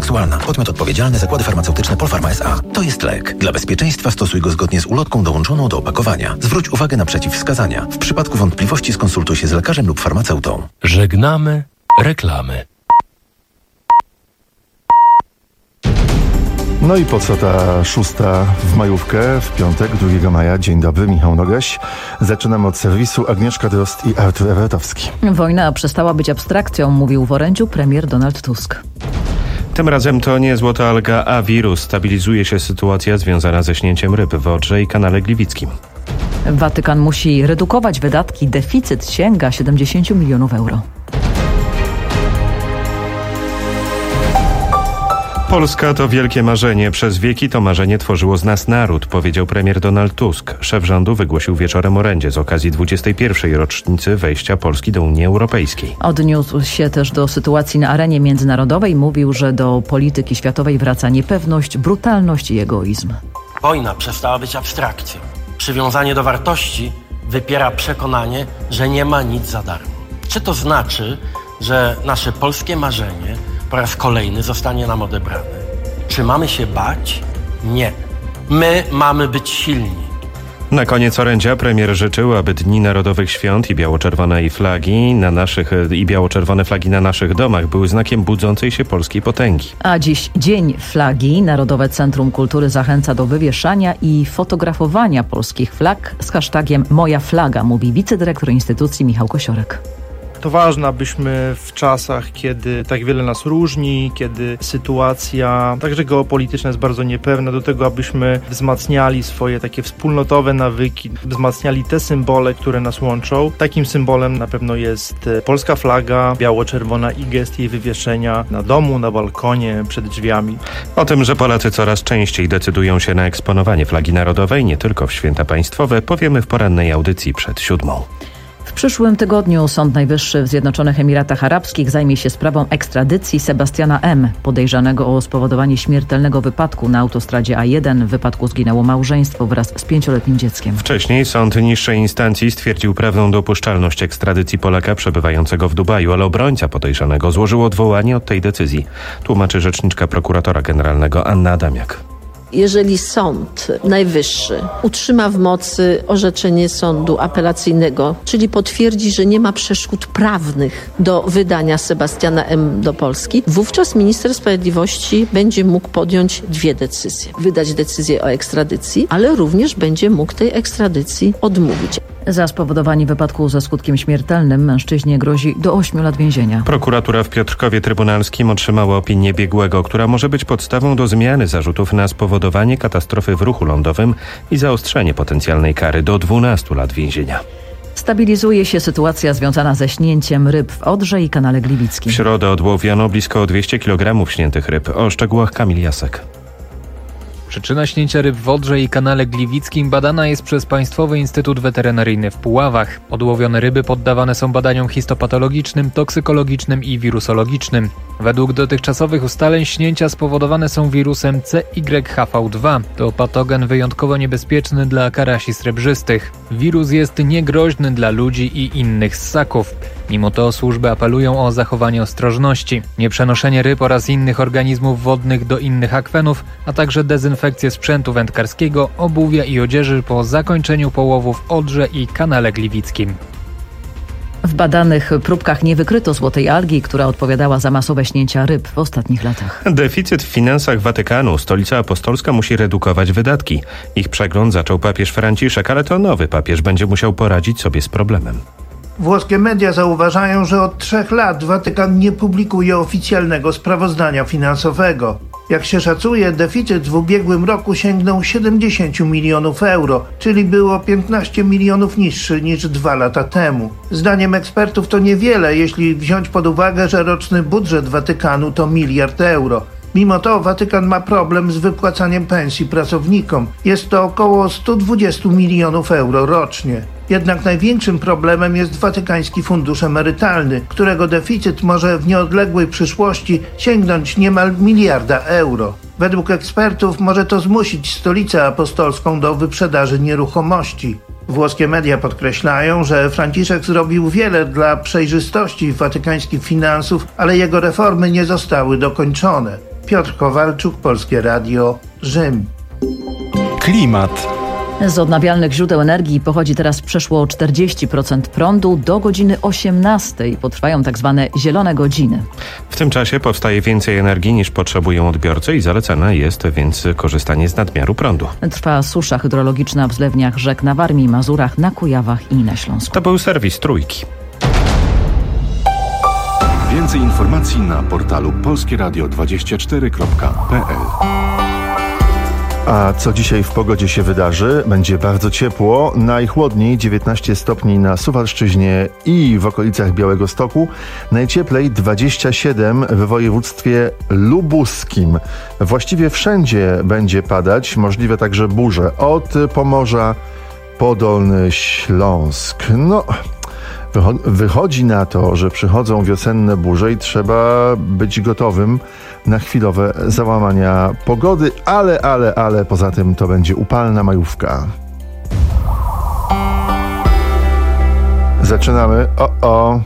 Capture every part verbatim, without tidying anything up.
seksualna. Podmiot odpowiedzialny Zakłady Farmaceutyczne Polpharma S A. To jest lek. Dla bezpieczeństwa stosuj go zgodnie z ulotką dołączoną do opakowania. Zwróć uwagę na przeciwwskazania. W przypadku wątpliwości skonsultuj się z lekarzem lub farmaceutą. Żegnamy reklamy. No i po co ta szósta w majówkę, w piątek, drugiego maja? Dzień dobry, Michał Nogaś. Zaczynamy od serwisu. Agnieszka Drozd i Artur Ewetowski. Wojna przestała być abstrakcją, mówił w orędziu premier Donald Tusk. Tym razem to nie złota alga, a wirus. Stabilizuje się sytuacja związana ze śnięciem ryb w Odrze i kanale Gliwickim. Watykan musi redukować wydatki. Deficyt sięga siedemdziesiąt milionów euro. Polska to wielkie marzenie. Przez wieki to marzenie tworzyło z nas naród, powiedział premier Donald Tusk. Szef rządu wygłosił wieczorem orędzie z okazji dwudziestej pierwszej rocznicy wejścia Polski do Unii Europejskiej. Odniósł się też do sytuacji na arenie międzynarodowej. Mówił, że do polityki światowej wraca niepewność, brutalność i egoizm. Wojna przestała być abstrakcją. Przywiązanie do wartości wypiera przekonanie, że nie ma nic za darmo. Czy to znaczy, że nasze polskie marzenie po raz kolejny zostanie nam odebrane? Czy mamy się bać? Nie. My mamy być silni. Na koniec orędzia premier życzył, aby Dni Narodowych Świąt i biało-czerwone flagi na naszych i biało-czerwone flagi na naszych domach były znakiem budzącej się polskiej potęgi. A dziś Dzień Flagi. Narodowe Centrum Kultury zachęca do wywieszania i fotografowania polskich flag z hashtagiem Moja Flaga, mówi wicedyrektor instytucji Michał Kosiorek. To ważne, abyśmy w czasach, kiedy tak wiele nas różni, kiedy sytuacja także geopolityczna jest bardzo niepewna, do tego abyśmy wzmacniali swoje takie wspólnotowe nawyki, wzmacniali te symbole, które nas łączą. Takim symbolem na pewno jest polska flaga biało-czerwona i gest jej wywieszenia na domu, na balkonie, przed drzwiami. O tym, że Polacy coraz częściej decydują się na eksponowanie flagi narodowej, nie tylko w święta państwowe, powiemy w porannej audycji przed siódmą. W przyszłym tygodniu Sąd Najwyższy w Zjednoczonych Emiratach Arabskich zajmie się sprawą ekstradycji Sebastiana M., podejrzanego o spowodowanie śmiertelnego wypadku na autostradzie A jeden. W wypadku zginęło małżeństwo wraz z pięcioletnim dzieckiem. Wcześniej sąd niższej instancji stwierdził prawną dopuszczalność ekstradycji Polaka przebywającego w Dubaju, ale obrońca podejrzanego złożył odwołanie od tej decyzji, tłumaczy rzeczniczka prokuratora generalnego Anna Adamiak. Jeżeli Sąd Najwyższy utrzyma w mocy orzeczenie sądu apelacyjnego, czyli potwierdzi, że nie ma przeszkód prawnych do wydania Sebastiana M. do Polski, wówczas minister sprawiedliwości będzie mógł podjąć dwie decyzje. Wydać decyzję o ekstradycji, ale również będzie mógł tej ekstradycji odmówić. Za spowodowanie wypadku ze skutkiem śmiertelnym mężczyźnie grozi do ośmiu lat więzienia. Prokuratura w Piotrkowie Trybunalskim otrzymała opinię biegłego, która może być podstawą do zmiany zarzutów na spowodowanie katastrofy w ruchu lądowym i zaostrzenie potencjalnej kary do dwunastu lat więzienia. Stabilizuje się sytuacja związana ze śnięciem ryb w Odrze i kanale Gliwickim. W środę odłowiono blisko dwieście kilogramów śniętych ryb. O szczegółach Kamil Jasek. Przyczyna śnięcia ryb w Odrze i kanale Gliwickim badana jest przez Państwowy Instytut Weterynaryjny w Puławach. Odłowione ryby poddawane są badaniom histopatologicznym, toksykologicznym i wirusologicznym. Według dotychczasowych ustaleń śnięcia spowodowane są wirusem C Y H V dwa. To patogen wyjątkowo niebezpieczny dla karasi srebrzystych. Wirus jest niegroźny dla ludzi i innych ssaków. Mimo to służby apelują o zachowanie ostrożności, nieprzenoszenie ryb oraz innych organizmów wodnych do innych akwenów, a także dezynfekcję sprzętu wędkarskiego, obuwia i odzieży po zakończeniu połowu w Odrze i kanale Gliwickim. W badanych próbkach nie wykryto złotej algi, która odpowiadała za masowe śnięcia ryb w ostatnich latach. Deficyt w finansach Watykanu. Stolica Apostolska musi redukować wydatki. Ich przegląd zaczął papież Franciszek, ale to nowy papież będzie musiał poradzić sobie z problemem. Włoskie media zauważają, że od trzech lat Watykan nie publikuje oficjalnego sprawozdania finansowego. Jak się szacuje, deficyt w ubiegłym roku sięgnął siedemdziesiąt milionów euro, czyli było piętnaście milionów niższy niż dwa lata temu. Zdaniem ekspertów to niewiele, jeśli wziąć pod uwagę, że roczny budżet Watykanu to miliard euro. Mimo to Watykan ma problem z wypłacaniem pensji pracownikom. Jest to około sto dwadzieścia milionów euro rocznie. Jednak największym problemem jest Watykański Fundusz Emerytalny, którego deficyt może w nieodległej przyszłości sięgnąć niemal miliarda euro. Według ekspertów może to zmusić Stolicę Apostolską do wyprzedaży nieruchomości. Włoskie media podkreślają, że Franciszek zrobił wiele dla przejrzystości watykańskich finansów, ale jego reformy nie zostały dokończone. Piotr Kowalczuk, Polskie Radio, Rzym. Klimat. Z odnawialnych źródeł energii pochodzi teraz przeszło czterdzieści procent prądu. Do godziny osiemnastej potrwają tak zwane zielone godziny. W tym czasie powstaje więcej energii niż potrzebują odbiorcy i zalecane jest więc korzystanie z nadmiaru prądu. Trwa susza hydrologiczna w zlewniach rzek na Warmii, Mazurach, na Kujawach i na Śląsku. To był serwis Trójki. Więcej informacji na portalu polskieradio dwadzieścia cztery kropka p l. A co dzisiaj w pogodzie się wydarzy? Będzie bardzo ciepło, najchłodniej dziewiętnaście stopni na Suwalszczyźnie i w okolicach Białegostoku, najcieplej dwadzieścia siedem w województwie lubuskim. Właściwie wszędzie będzie padać, możliwe także burze, od Pomorza po Dolny Śląsk. No... Wychodzi na to, że przychodzą wiosenne burze i trzeba być gotowym na chwilowe załamania pogody, ale, ale, ale poza tym to będzie upalna majówka. Zaczynamy. O, o.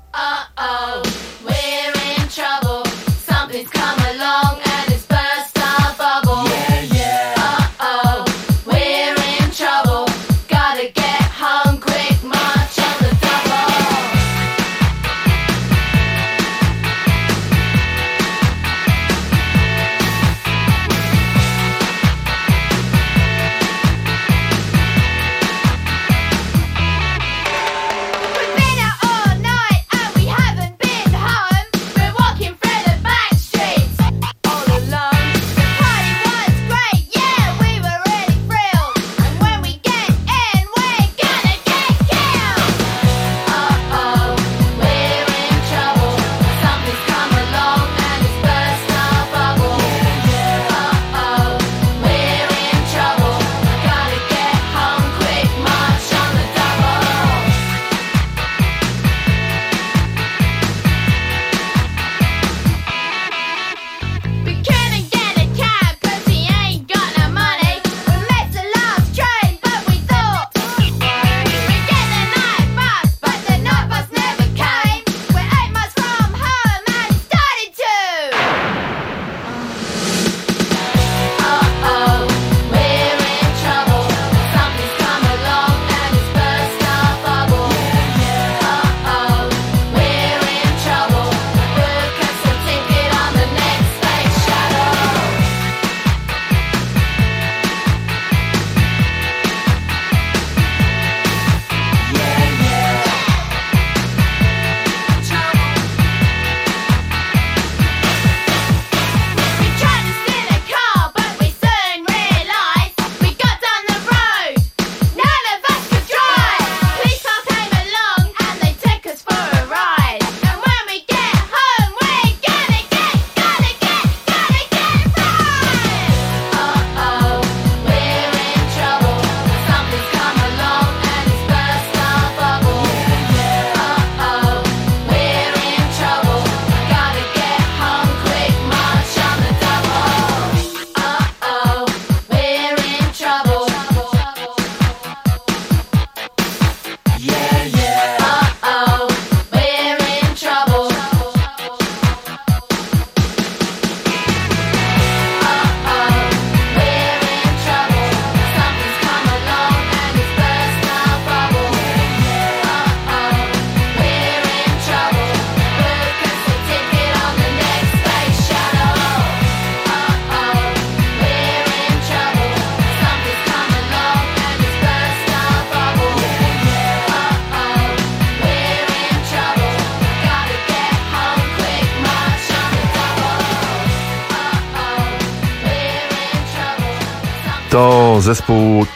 To zespół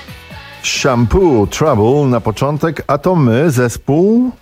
Shampoo Trouble na początek, a to my, zespół...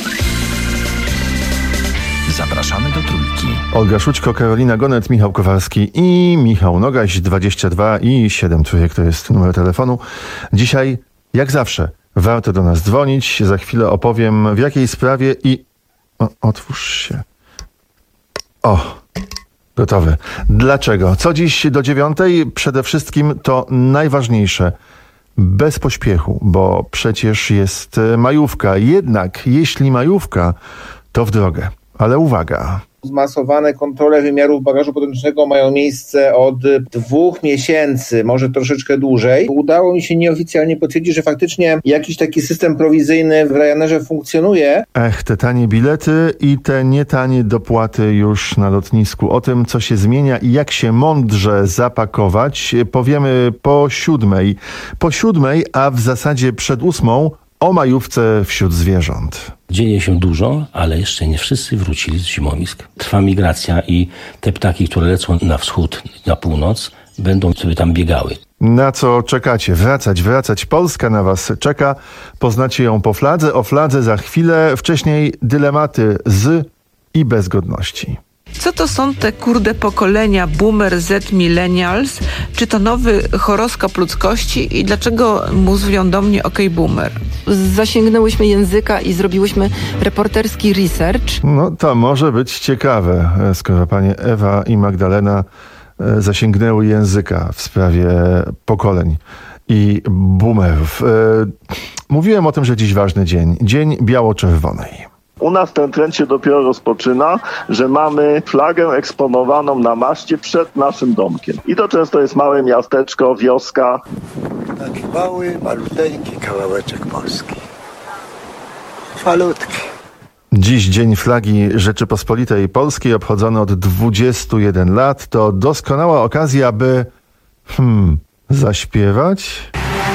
Zapraszamy do Trójki. Olga Szućko, Karolina Gonet, Michał Kowalski i Michał Nogaś. Dwadzieścia dwa i siedem Trójek to jest numer telefonu. Dzisiaj, jak zawsze, warto do nas dzwonić. Za chwilę opowiem, w jakiej sprawie i... O, otwórz się. O, gotowy. Dlaczego? Co dziś do dziewiątej? Przede wszystkim to najważniejsze. Bez pośpiechu, bo przecież jest majówka. Jednak, jeśli majówka, to w drogę. Ale uwaga. Zmasowane kontrole wymiarów bagażu podręcznego mają miejsce od dwóch miesięcy, może troszeczkę dłużej. Udało mi się nieoficjalnie potwierdzić, że faktycznie jakiś taki system prowizyjny w Ryanerze funkcjonuje. Ech, te tanie bilety i te nietanie dopłaty już na lotnisku. O tym, co się zmienia i jak się mądrze zapakować, powiemy po siódmej. Po siódmej, a w zasadzie przed ósmą, o majówce wśród zwierząt. Dzieje się dużo, ale jeszcze nie wszyscy wrócili z zimowisk. Trwa migracja i te ptaki, które lecą na wschód, na północ, będą sobie tam biegały. Na co czekacie? Wracać, wracać. Polska na was czeka. Poznacie ją po fladze. O fladze za chwilę. Wcześniej dylematy z i bez godności. Co to są te kurde pokolenia boomer, Z, millennials? Czy to nowy horoskop ludzkości i dlaczego mówią do mnie okej boomer? Zasięgnęłyśmy języka i zrobiłyśmy reporterski research. No to może być ciekawe, skoro panie Ewa i Magdalena zasięgnęły języka w sprawie pokoleń i boomerów. Mówiłem o tym, że dziś ważny dzień. Dzień biało-czerwonej. U nas ten trend się dopiero rozpoczyna, że mamy flagę eksponowaną na maszcie przed naszym domkiem. I to często jest małe miasteczko, wioska. Taki mały, maluteńki kawałeczek Polski. Malutki. Dziś Dzień Flagi Rzeczypospolitej Polskiej, obchodzony od dwudziestu jeden lat. To doskonała okazja, by hmm, zaśpiewać.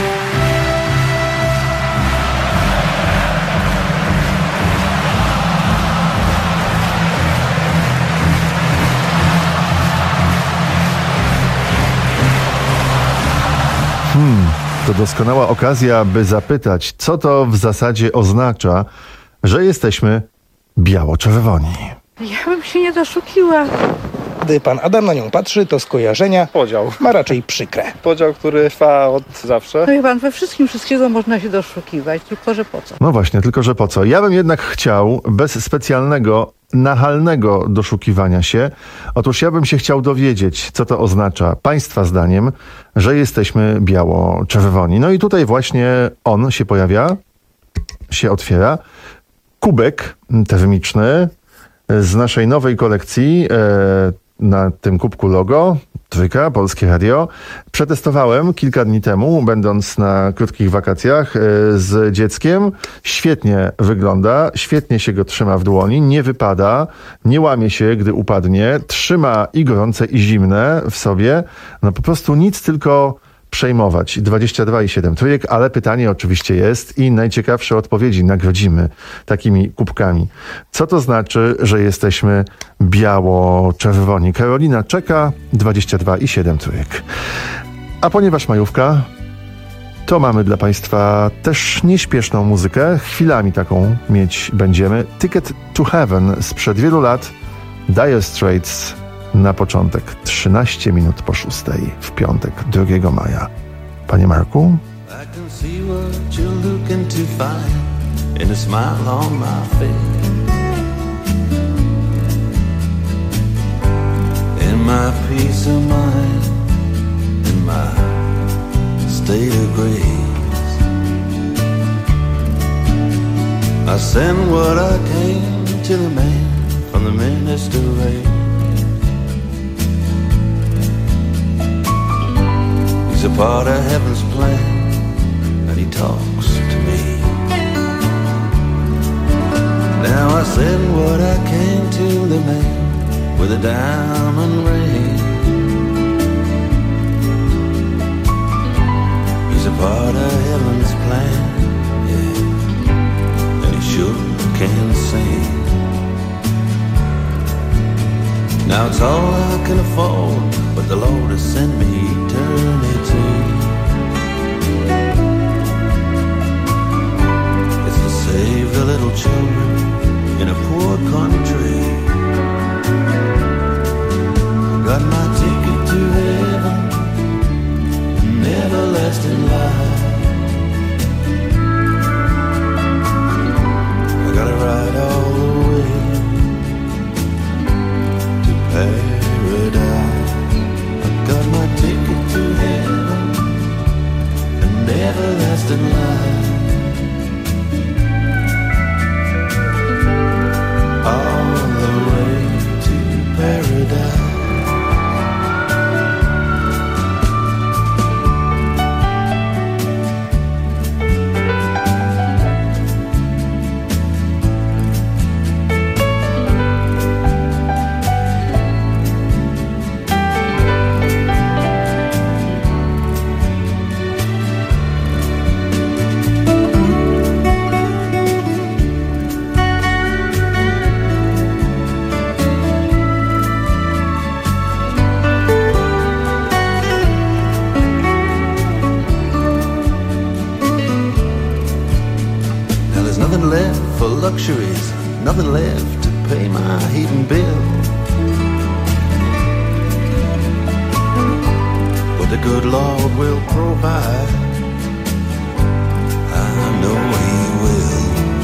Hmm, to doskonała okazja, by zapytać, co to w zasadzie oznacza, że jesteśmy biało-czerwoni. Ja bym się nie doszukiła. Gdy pan Adam na nią patrzy, to skojarzenia podział ma raczej przykre. Podział, który trwa od zawsze. No i pan, we wszystkim wszystkiego można się doszukiwać, tylko że po co? No właśnie, tylko że po co? Ja bym jednak chciał, bez specjalnego, nachalnego doszukiwania się, otóż ja bym się chciał dowiedzieć, co to oznacza państwa zdaniem, że jesteśmy biało-czerwoni. No i tutaj właśnie on się pojawia, się otwiera. Kubek termiczny z naszej nowej kolekcji, e, na tym kubku logo, trójka, Polskie Radio. Przetestowałem kilka dni temu, będąc na krótkich wakacjach e, z dzieckiem. Świetnie wygląda, świetnie się go trzyma w dłoni, nie wypada, nie łamie się, gdy upadnie, trzyma i gorące, i zimne w sobie. No po prostu nic, tylko przejmować. dwadzieścia dwa i siedem trójek, ale pytanie oczywiście jest i najciekawsze odpowiedzi nagrodzimy takimi kubkami. Co to znaczy, że jesteśmy biało-czerwoni? Karolina czeka, dwadzieścia dwa i siedem trójek. A ponieważ majówka, to mamy dla państwa też nieśpieszną muzykę. Chwilami taką mieć będziemy. Ticket to Heaven sprzed wielu lat. Dire Straits na początek, trzynaście minut po szóstej w piątek, drugiego maja. Panie Marku? I can see what you're looking to find in a smile on my face. In my peace of mind, in my state of grace, I send what I came to the man from the minister race. He's a part of heaven's plan, and he talks to me. Now I send what I came to the man with a diamond ring. He's a part of heaven's plan, yeah, and he sure can sing. Now it's all I can afford, but the Lord has sent me eternity. It's to save the little children in a poor country. God luxuries, nothing left to pay my heating bill. But the good Lord will provide, I know He will.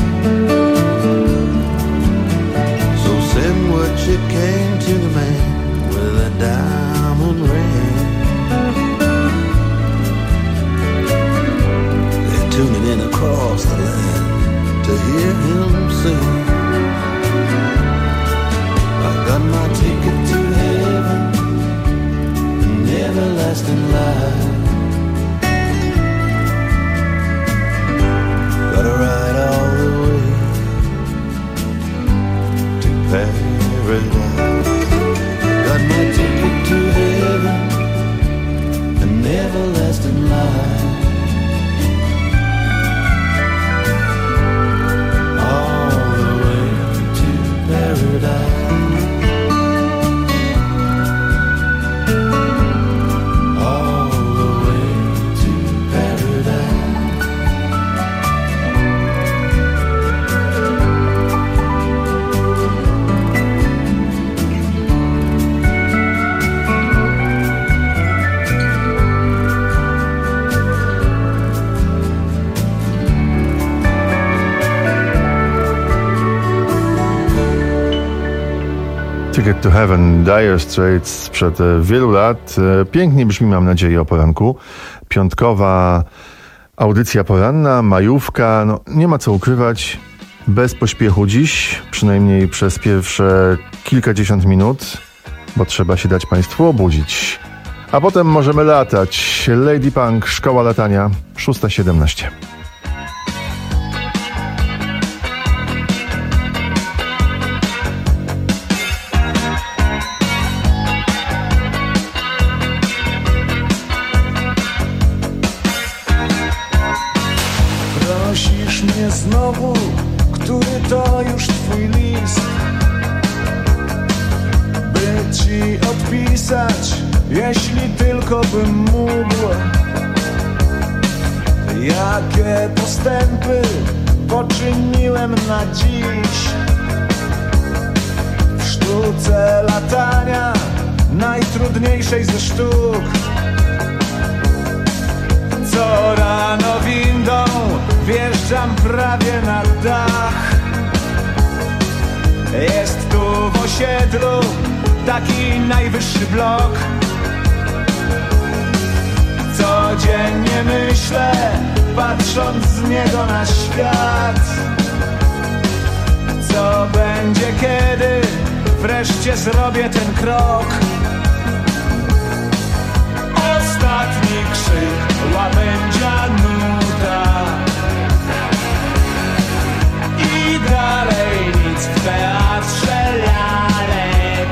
So send what you can to the man with a diamond ring. They're tuning in across the land to hear him sing. I got my ticket to heaven, an everlasting life. Gotta ride all the way to paradise. Got my ticket to heaven, an everlasting life. Ticket to Heaven, Dire Straits sprzed wielu lat. Pięknie brzmi, mam nadzieję, o poranku. Piątkowa audycja poranna, majówka. No, nie ma co ukrywać. Bez pośpiechu dziś, przynajmniej przez pierwsze kilkadziesiąt minut, bo trzeba się dać Państwu obudzić. A potem możemy latać. Lady Punk, Szkoła Latania, szósta siedemnaście. Prosisz mnie znowu, który to już twój list, by ci odpisać, jeśli tylko bym mógł. Jakie postępy poczyniłem na dziś w sztuce latania, najtrudniejszej ze sztuk. Co rano windą wjeżdżam prawie na dach. Jest tu w osiedlu taki najwyższy blok. Codziennie myślę, patrząc z niego na świat, co będzie, kiedy wreszcie zrobię ten krok. Ostatni krzyk, łabędzia nuda i dalej nic w teatrze lalek.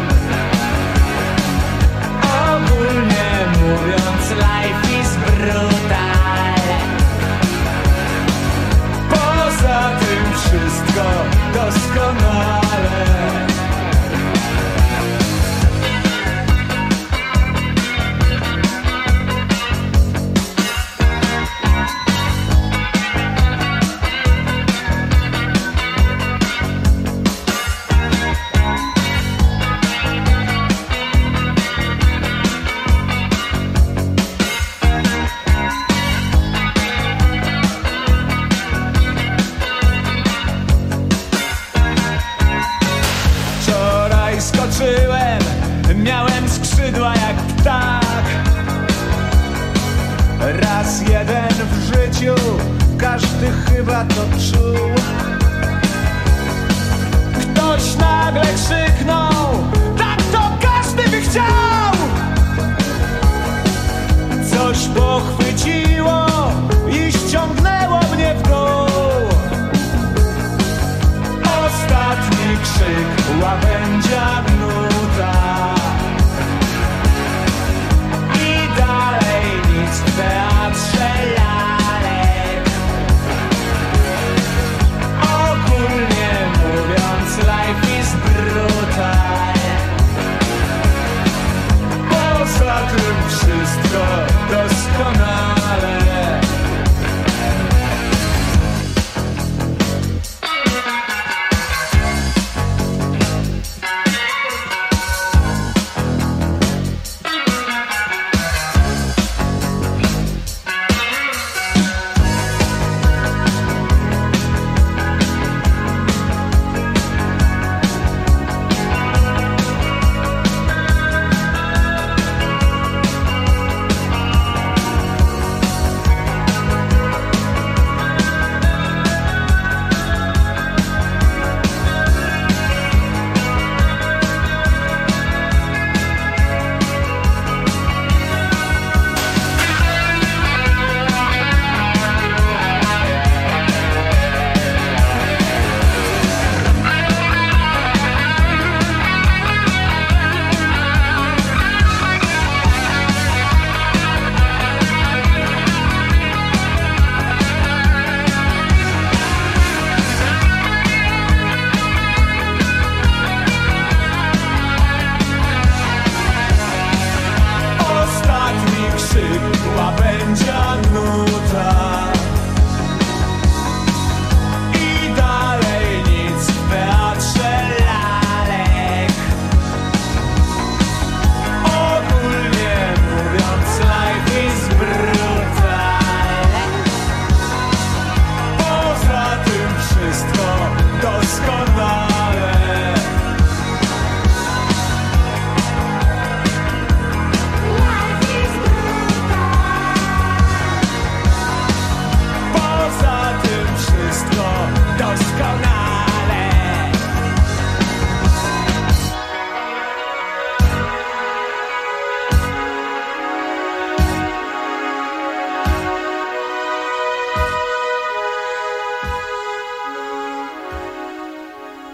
Ogólnie mówiąc, life is brutal. Poza tym wszystko doskonale. Miałem skrzydła jak ptak. Raz jeden w życiu, każdy chyba to czuł. Ktoś nagle krzyknął, tak to każdy by chciał. Coś pochwyciło i ściągnęło mnie w dół. Ostatni krzyk, łabędzia nuda i dalej nic w teatrze lalek. Ogólnie mówiąc, life is brutal. Poza tym wszystko doskonale.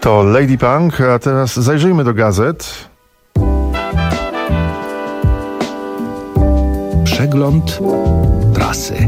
To Lady Punk, a teraz zajrzyjmy do gazet. Przegląd prasy.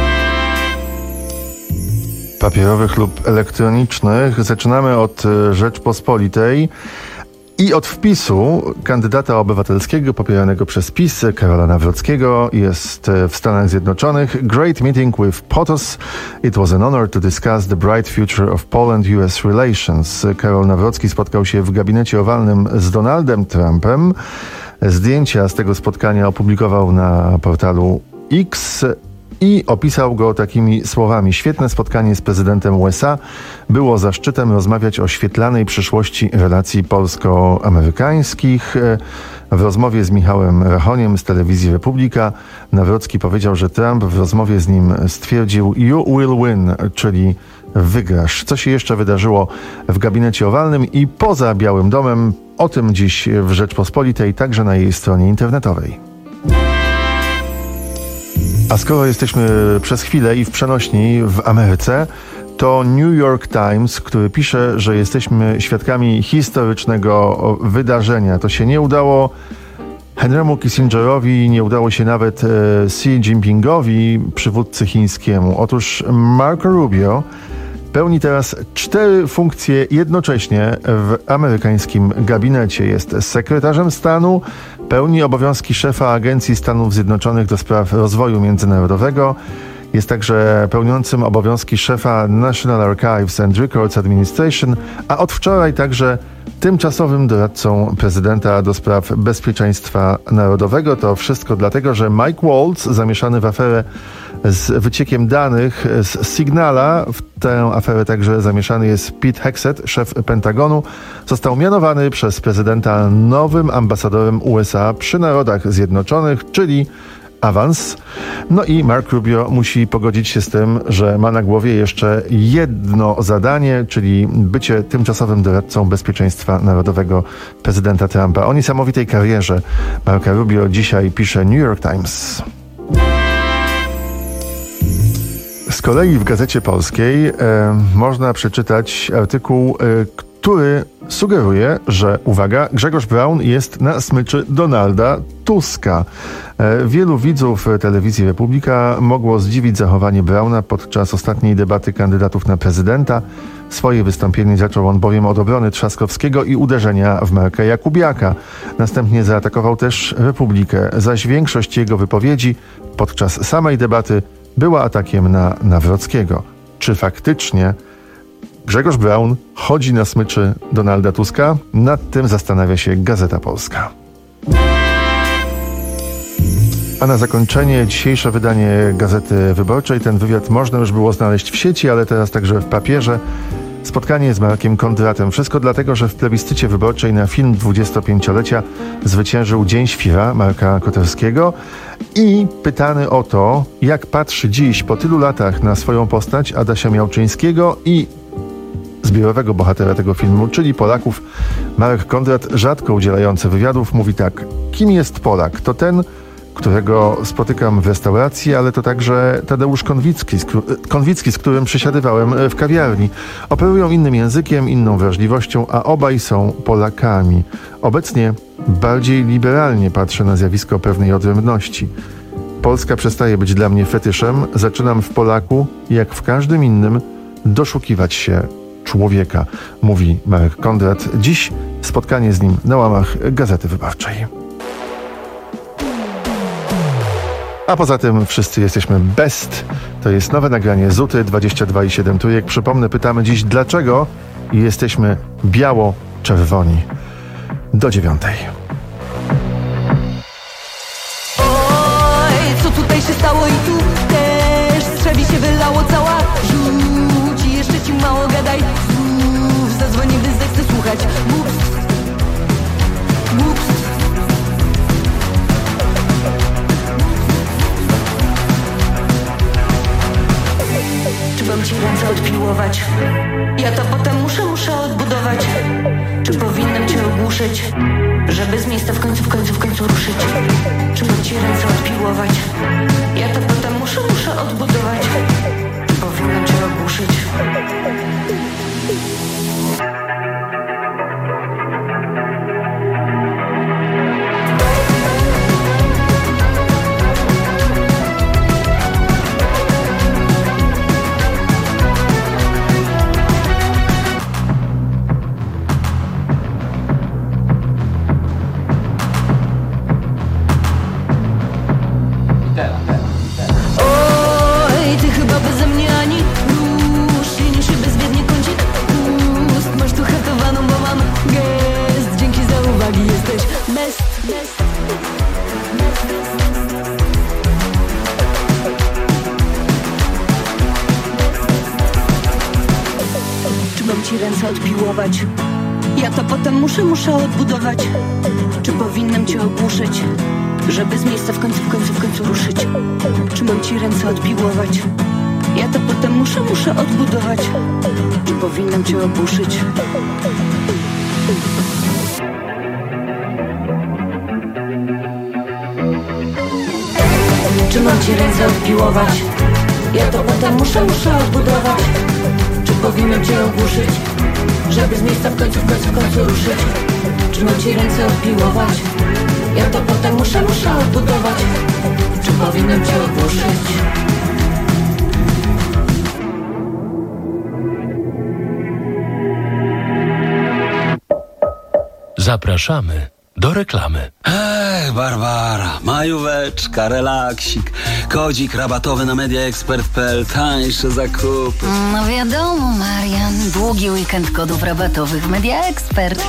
Papierowych lub elektronicznych. Zaczynamy od Rzeczpospolitej i od wpisu kandydata obywatelskiego popieranego przez PiS, Karola Nawrockiego. Jest w Stanach Zjednoczonych. Great meeting with POTUS. It was an honor to discuss the bright future of Poland-U S relations. Karol Nawrocki spotkał się w gabinecie owalnym z Donaldem Trumpem. Zdjęcia z tego spotkania opublikował na portalu X i opisał go takimi słowami. Świetne spotkanie z prezydentem U S A. Było zaszczytem rozmawiać o świetlanej przyszłości relacji polsko-amerykańskich. W rozmowie z Michałem Rachoniem z telewizji Republika Nawrocki powiedział, że Trump w rozmowie z nim stwierdził "You will win", czyli wygrasz. Co się jeszcze wydarzyło w gabinecie owalnym i poza Białym Domem? O tym dziś w Rzeczpospolitej, także na jej stronie internetowej. A skoro jesteśmy przez chwilę i w przenośni w Ameryce, to New York Times, który pisze, że jesteśmy świadkami historycznego wydarzenia. To się nie udało Henry'emu Kissingerowi, nie udało się nawet Xi Jinpingowi, przywódcy chińskiemu. Otóż Marco Rubio pełni teraz cztery funkcje jednocześnie w amerykańskim gabinecie. Jest sekretarzem stanu, pełni obowiązki szefa Agencji Stanów Zjednoczonych do spraw rozwoju międzynarodowego, jest także pełniącym obowiązki szefa National Archives and Records Administration, a od wczoraj także tymczasowym doradcą prezydenta do spraw bezpieczeństwa narodowego. To wszystko dlatego, że Mike Waltz, zamieszany w aferę z wyciekiem danych z Signala, w tę aferę także zamieszany jest Pete Hegseth, szef Pentagonu, został mianowany przez prezydenta nowym ambasadorem U S A przy Narodach Zjednoczonych, czyli awans. No i Mark Rubio musi pogodzić się z tym, że ma na głowie jeszcze jedno zadanie, czyli bycie tymczasowym doradcą bezpieczeństwa narodowego prezydenta Trumpa. O niesamowitej karierze Marka Rubio dzisiaj pisze New York Times. Z kolei w Gazecie Polskiej e, można przeczytać artykuł, e, który sugeruje, że, uwaga, Grzegorz Braun jest na smyczy Donalda Tuska. E, wielu widzów telewizji Republika mogło zdziwić zachowanie Brauna podczas ostatniej debaty kandydatów na prezydenta. Swoje wystąpienie zaczął on bowiem od obrony Trzaskowskiego i uderzenia w Marka Jakubiaka. Następnie zaatakował też Republikę, zaś większość jego wypowiedzi podczas samej debaty była atakiem na Nawrockiego. Czy faktycznie Grzegorz Braun chodzi na smyczy Donalda Tuska? Nad tym zastanawia się Gazeta Polska. A na zakończenie dzisiejsze wydanie Gazety Wyborczej. Ten wywiad można już było znaleźć w sieci, ale teraz także w papierze. Spotkanie z Markiem Kondratem. Wszystko dlatego, że w plebiscycie wyborczej na film dwudziestopięciolecia zwyciężył Dzień Świra Marka Koterskiego i pytany o to, jak patrzy dziś po tylu latach na swoją postać Adasia Miałczyńskiego i zbiorowego bohatera tego filmu, czyli Polaków, Marek Kondrat, rzadko udzielający wywiadów, mówi tak: kim jest Polak? To ten, którego spotykam w restauracji, ale to także Tadeusz Konwicki, z, Konwicki, z którym przysiadywałem w kawiarni. Operują innym językiem, inną wrażliwością, a obaj są Polakami. Obecnie bardziej liberalnie patrzę na zjawisko pewnej odrębności. Polska przestaje być dla mnie fetyszem. Zaczynam w Polaku, jak w każdym innym, doszukiwać się człowieka, mówi Marek Kondrat. Dziś spotkanie z nim na łamach Gazety Wyborczej. A poza tym wszyscy jesteśmy best. To jest nowe nagranie Zuty dwadzieścia dwa i siedem trójek. Przypomnę, pytamy dziś, dlaczego jesteśmy biało-czerwoni. Do dziewiątej. Oj, co tutaj się stało i tu też strzewi się wylało cała żółć. Jeszcze ci mało gadaj, znów zadzwonię, gdy zechcę słuchać. Ups, ups. Czy mam ci ręce odpiłować? Ja to potem muszę, muszę odbudować. Czy powinnam cię ogłuszyć, żeby z miejsca w końcu, w końcu, w końcu ruszyć? Czy mam ci ręce odpiłować? Ja to potem muszę, muszę odbudować. Czy powinnam cię ogłuszyć? Oj, ty chyba beze mnie ani rusz. Silnie się bezwiednie kącik ust. Masz tu hetowaną, bo mam gest. Dzięki za uwagi, jesteś best, best. Czy mam ci ręce odpiłować? Ja to potem muszę, muszę odbudować. Czy powinnam cię ogłuszyć, żeby z miejsca w końcu, w końcu, w końcu ruszyć? Czy mam ci ręce odpiłować? Ja to potem muszę, muszę odbudować. Czy powinnam cię ogłuszyć? Czy mam ci ręce odpiłować? Ja to potem muszę, muszę odbudować. Czy powinnam cię ogłuszyć, żeby z miejsca w końcu, w końcu, w końcu ruszyć? Czy mam ci ręce odpiłować? Ja to potem muszę, muszę odbudować. Czy powinnam cię ogłuszyć? Zapraszamy do reklamy. Ech, Barbara, majóweczka, relaksik, kodzik rabatowy na media ekspert kropka p l, tańsze zakupy. No wiadomo, Marian, długi weekend kodów rabatowych w Media Expert.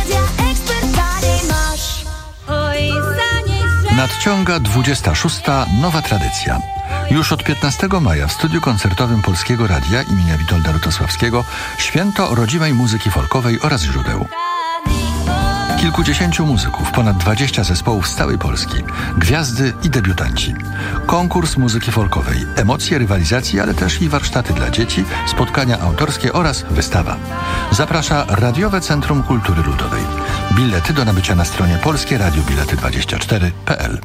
Nadciąga dwudziesta szósta nowa tradycja. Już od piętnastego maja w studiu koncertowym Polskiego Radia imienia Witolda Lutosławskiego święto rodzimej muzyki folkowej oraz źródeł. Kilkudziesięciu muzyków, ponad dwadzieścia zespołów z całej Polski, gwiazdy i debiutanci. Konkurs muzyki folkowej, emocje rywalizacji, ale też i warsztaty dla dzieci, spotkania autorskie oraz wystawa. Zaprasza Radiowe Centrum Kultury Ludowej. Bilety do nabycia na stronie polskie radio bilety dwadzieścia cztery kropka p l.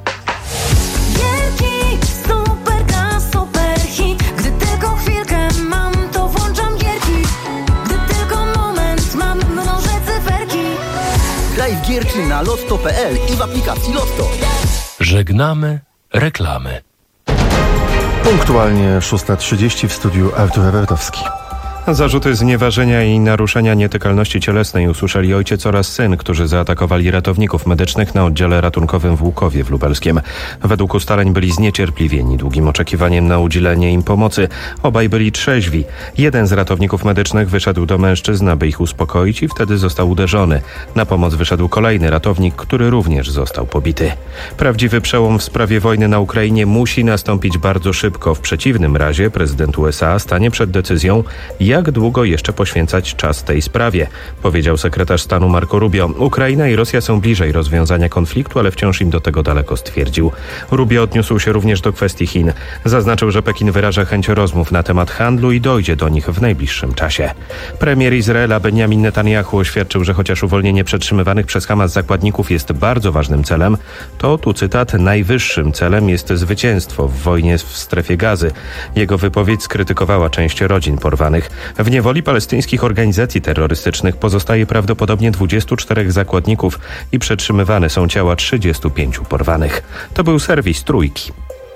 Graj w Gierczy na lotto kropka p l i w aplikacji Lotto. Żegnamy reklamy. Punktualnie szósta trzydzieści w studiu Artur Ewertowski. Zarzuty znieważenia i naruszenia nietykalności cielesnej usłyszeli ojciec oraz syn, którzy zaatakowali ratowników medycznych na oddziale ratunkowym w Łukowie w Lubelskiem. Według ustaleń byli zniecierpliwieni długim oczekiwaniem na udzielenie im pomocy. Obaj byli trzeźwi. Jeden z ratowników medycznych wyszedł do mężczyzn, aby ich uspokoić i wtedy został uderzony. Na pomoc wyszedł kolejny ratownik, który również został pobity. Prawdziwy przełom w sprawie wojny na Ukrainie musi nastąpić bardzo szybko. W przeciwnym razie prezydent U S A stanie przed decyzją, jak Jak długo jeszcze poświęcać czas tej sprawie, powiedział sekretarz stanu Marco Rubio. Ukraina i Rosja są bliżej rozwiązania konfliktu, ale wciąż im do tego daleko, stwierdził. Rubio odniósł się również do kwestii Chin. Zaznaczył, że Pekin wyraża chęć rozmów na temat handlu i dojdzie do nich w najbliższym czasie. Premier Izraela Benjamin Netanyahu oświadczył, że chociaż uwolnienie przetrzymywanych przez Hamas zakładników jest bardzo ważnym celem, to, tu cytat, najwyższym celem jest zwycięstwo w wojnie w strefie Gazy. Jego wypowiedź skrytykowała część rodzin porwanych. W niewoli palestyńskich organizacji terrorystycznych pozostaje prawdopodobnie dwudziestu czterech zakładników i przetrzymywane są ciała trzydziestu pięciu porwanych. To był serwis Trójki.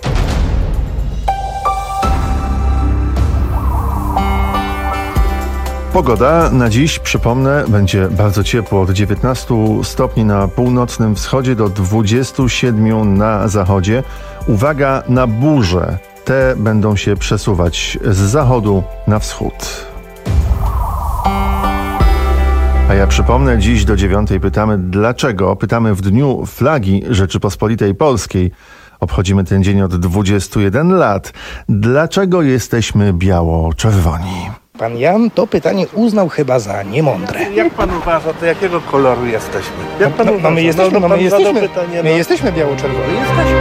Pogoda na dziś, przypomnę, będzie bardzo ciepło, od dziewiętnastu stopni na północnym wschodzie do dwudziestu siedmiu na zachodzie. Uwaga na burze. Te będą się przesuwać z zachodu na wschód. A ja przypomnę, dziś do dziewiątej pytamy dlaczego. Pytamy w dniu flagi Rzeczypospolitej Polskiej. Obchodzimy ten dzień od dwudziestu jeden lat. Dlaczego jesteśmy biało-czerwoni? Pan Jan to pytanie uznał chyba za niemądre. Jak pan uważa, to jakiego koloru jesteśmy? Jak No, pan no, uważa? no my jesteśmy, no, my pan zadał jesteśmy, pytanie, my no. jesteśmy biało-czerwoni. Jesteśmy.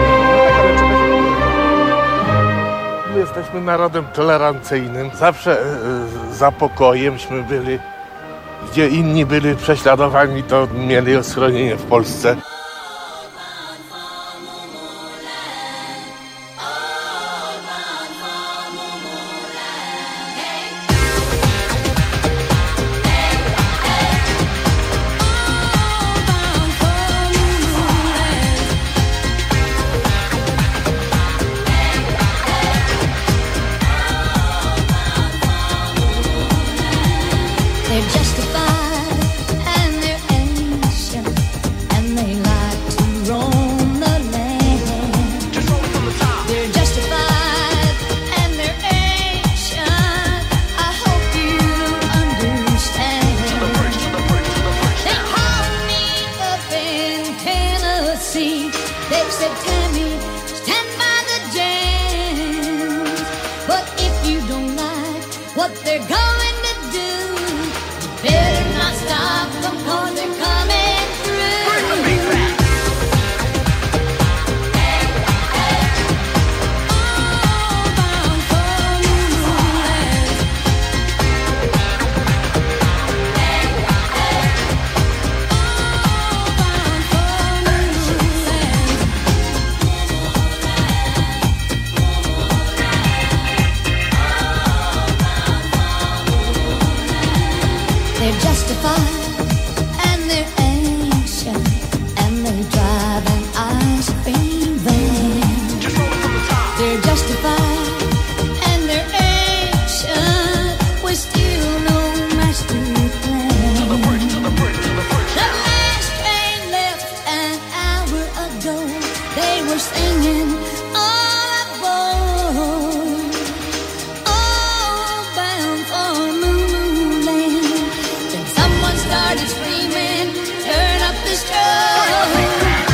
My jesteśmy narodem tolerancyjnym. Zawsze e, za pokojemśmy byli. Gdzie inni byli prześladowani, to mieli schronienie w Polsce. They're justified and they're ancient and they lie. They said, Tammy, stand by the jams. But if you don't like what they're going to do, you better not stop them, 'cause they're coming through. Bring the beat back. They're justified and they're ancient, and they drive an ice cream van. They're justified and they're ancient, with still no master plan. The last train left an hour ago. They were singing all aboard, all bound for Moonland. Started screaming, turn up the strobe.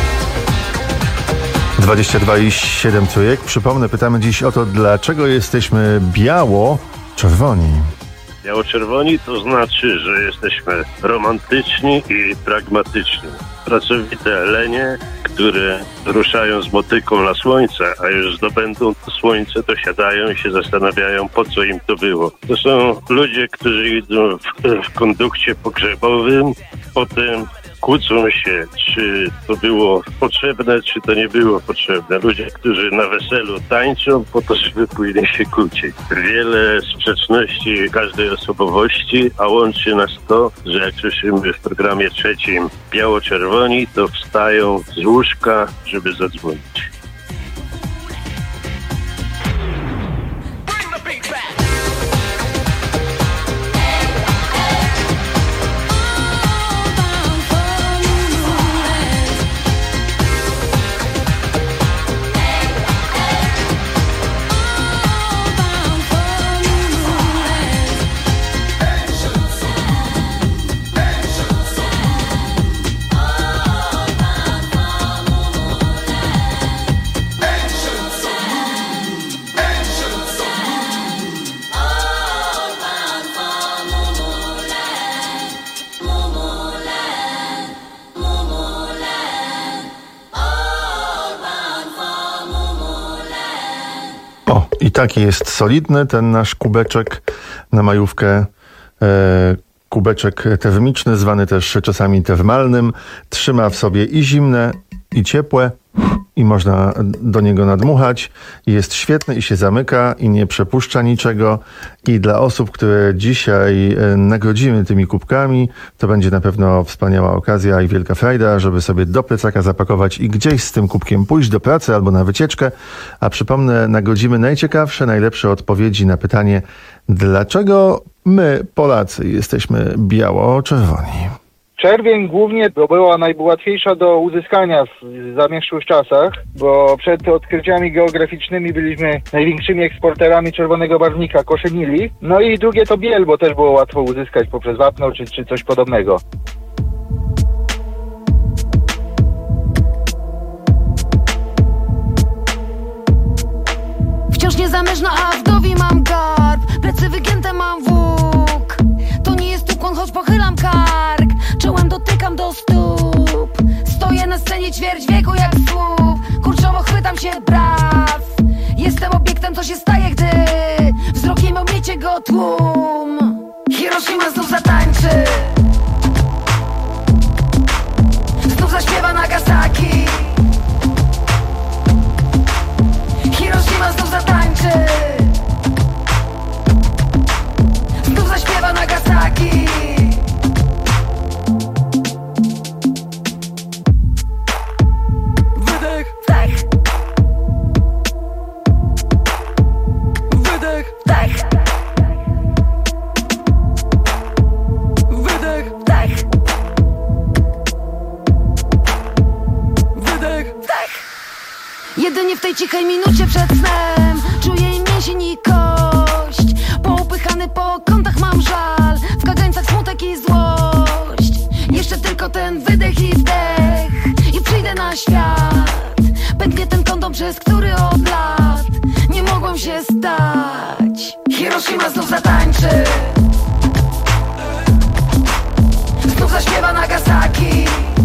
dwadzieścia dwa i siedem trójek. Przypomnę, pytamy dziś o to, dlaczego jesteśmy biało-czerwoni. Biało-czerwoni to znaczy, że jesteśmy romantyczni i pragmatyczni. Pracowite lenie, które ruszają z motyką na słońce, a już zdobędą to słońce, to siadają i się zastanawiają, po co im to było. To są ludzie, którzy idą w, w kondukcie pogrzebowym, potem kłócą się, czy to było potrzebne, czy to nie było potrzebne. Ludzie, którzy na weselu tańczą po to, żeby później się kłócić. Wiele sprzeczności każdej osobowości, a łączy nas to, że jak słyszymy w programie trzecim biało-czerwoni, to wstają z łóżka, żeby zadzwonić. O, i taki jest solidny ten nasz kubeczek na majówkę. E, kubeczek termiczny, zwany też czasami termalnym. Trzyma w sobie i zimne, i ciepłe, i można do niego nadmuchać. Jest świetny i się zamyka i nie przepuszcza niczego. I dla osób, które dzisiaj nagrodzimy tymi kubkami, to będzie na pewno wspaniała okazja i wielka frajda, żeby sobie do plecaka zapakować i gdzieś z tym kubkiem pójść do pracy albo na wycieczkę. A przypomnę, nagrodzimy najciekawsze, najlepsze odpowiedzi na pytanie, dlaczego my, Polacy, jesteśmy biało-czerwoni. Czerwień głównie to była najłatwiejsza do uzyskania w zamierzchłych czasach, bo przed odkryciami geograficznymi byliśmy największymi eksporterami czerwonego barwnika, koszenili. No i drugie to biel, bo też było łatwo uzyskać poprzez wapno czy, czy coś podobnego. Wciąż niezamężna, a wdowi mam garb. Plecy wygięte mam włók. To nie jest ukłon, choć pochylam kark. Czołem dotykam do stóp. Stoję na scenie ćwierć wieku jak słup. Kurczowo chwytam się braw. Jestem obiektem, co się staje, gdy wzrokiem omiecie go tłum. Hiroshima znów zatańczy, znów zaśpiewa Nagasaki. Hiroshima znów zatańczy, znów zaśpiewa Nagasaki. Wydech, wdech. Wydech, wdech. Wydech, wdech. Wydech, wdech. Jedynie w tej cichej minucie przed snem czuję i mięsień i kość. Poupychany po kątach mam żal, w kagańcach smutek i złość. Jeszcze tylko ten wydech i wdech i przyjdę na świat. przez który od lat nie mogłem się stać. Hiroshima znów zatańczy, znów zaśpiewa Nagasaki.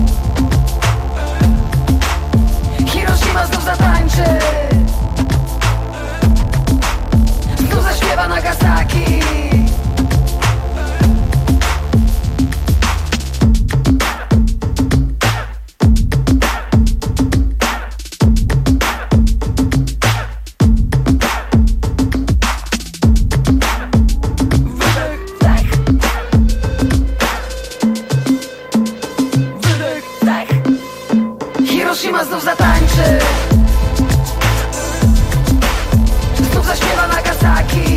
Hiroshima znów zatańczy, znów zaśpiewa Nagasaki. Hiroshima znów zatańczy, znów zaśpiewa Nagasaki.